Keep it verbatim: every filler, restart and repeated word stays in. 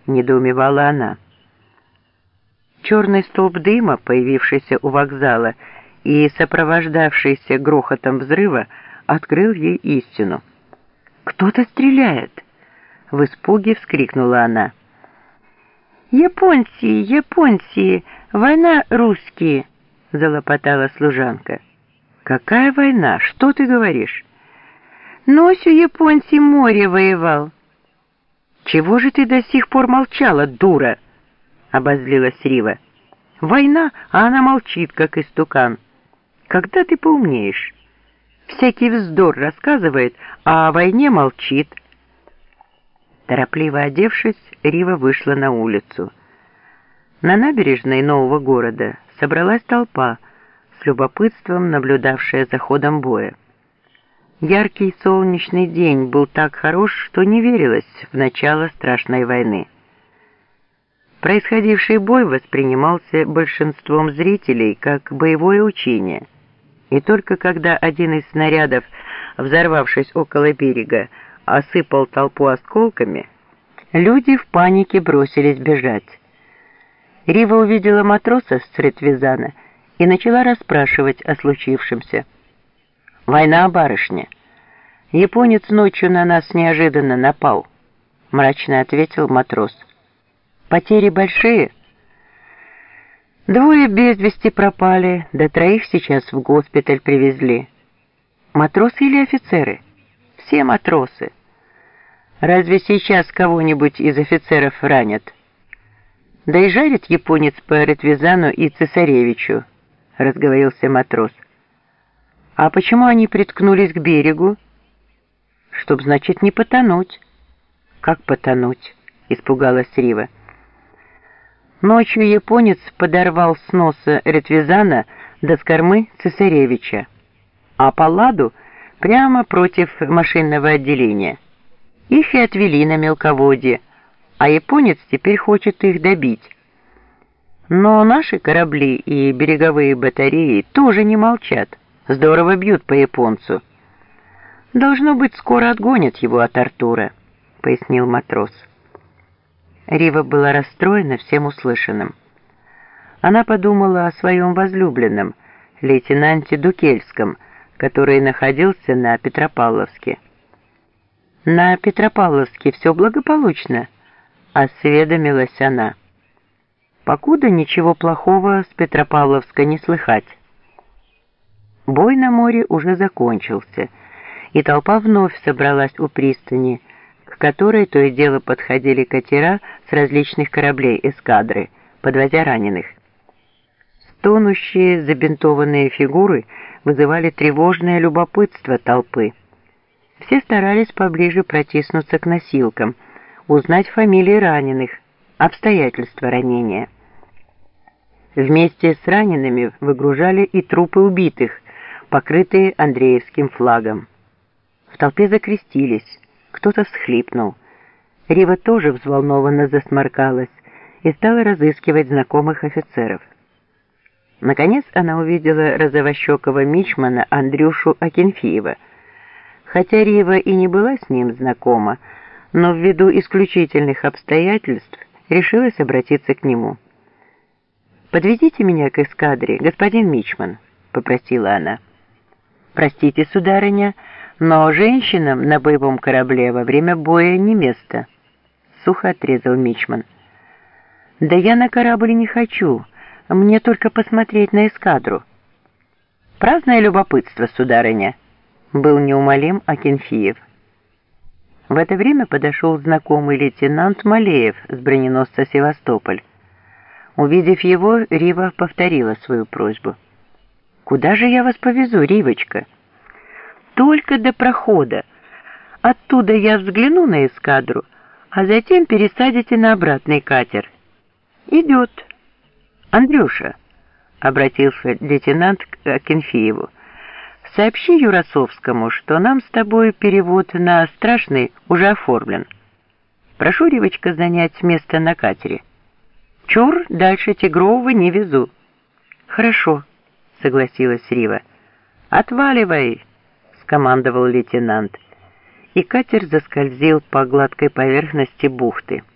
— недоумевала она. Черный столб дыма, появившийся у вокзала и сопровождавшийся грохотом взрыва, открыл ей истину. «Кто-то стреляет!» — в испуге вскрикнула она. «Японцы, японцы, война русские!» — залопотала служанка. «Какая война? Что ты говоришь?» «Носью японцы море воевал». «Чего же ты до сих пор молчала, дура?» — обозлилась Рива. «Война, а она молчит, как истукан. Когда ты поумнеешь? Всякий вздор рассказывает, а о войне молчит». Торопливо одевшись, Рива вышла на улицу. На набережной нового города собралась толпа, с любопытством наблюдавшая за ходом боя. Яркий солнечный день был так хорош, что не верилось в начало страшной войны. Происходивший бой воспринимался большинством зрителей как боевое учение, и только когда один из снарядов, взорвавшись около берега, осыпал толпу осколками, люди в панике бросились бежать. Рива увидела матроса с Ретвизана и начала расспрашивать о случившемся. «Война, барышня. Японец ночью на нас неожиданно напал», — мрачно ответил матрос. «Потери большие?» «Двое без вести пропали, да троих сейчас в госпиталь привезли». «Матросы или офицеры?» «Все матросы». «Разве сейчас кого-нибудь из офицеров ранят?» «Да и жарит японец по Ретвизану и цесаревичу», — разговорился матрос. «А почему они приткнулись к берегу?» «Чтоб, значит, не потонуть». «Как потонуть?» — испугалась Рива. Ночью японец подорвал с носа Ретвизана до с кормы цесаревича, а Палладу прямо против машинного отделения. Их и отвели на мелководье, а японец теперь хочет их добить. Но наши корабли и береговые батареи тоже не молчат, здорово бьют по японцу. «Должно быть, скоро отгонят его от Артура», — пояснил матрос. Рива была расстроена всем услышанным. Она подумала о своем возлюбленном, лейтенанте Дукельском, который находился на Петропавловске. «На Петропавловске все благополучно», — осведомилась она. «Покуда ничего плохого с Петропавловска не слыхать». Бой на море уже закончился, и толпа вновь собралась у пристани, к которой то и дело подходили катера с различных кораблей эскадры, подвозя раненых. Стонущие, забинтованные фигуры вызывали тревожное любопытство толпы. Все старались поближе протиснуться к носилкам, узнать фамилии раненых, обстоятельства ранения. Вместе с ранеными выгружали и трупы убитых, покрытые Андреевским флагом. В толпе закрестились, кто-то всхлипнул. Рива тоже взволнованно засморкалась и стала разыскивать знакомых офицеров. Наконец она увидела розовощекого мичмана Андрюшу Акинфеева. Хотя Рива и не была с ним знакома, но ввиду исключительных обстоятельств решилась обратиться к нему. «Подвезите меня к эскадре, господин мичман», — попросила она. «Простите, сударыня, но женщинам на боевом корабле во время боя не место», — сухо отрезал мичман. «Да я на корабль не хочу, мне только посмотреть на эскадру». «Праздное любопытство, сударыня», — был неумолим Акинфеев. В это время подошел знакомый лейтенант Малеев с броненосца «Севастополь». Увидев его, Рива повторила свою просьбу. «Куда же я вас повезу, Ривочка?» «Только до прохода. Оттуда я взгляну на эскадру, а затем пересадите на обратный катер». «Идет». «Андрюша», — обратился лейтенант к Акинфееву, — «сообщи Юрасовскому, что нам с тобой перевод на Страшный уже оформлен. Прошу, Ривочка, занять место на катере. Чур, дальше Тигрового не везу». «Хорошо», — согласилась Рива. «Отваливай», — скомандовал лейтенант, и катер заскользил по гладкой поверхности бухты.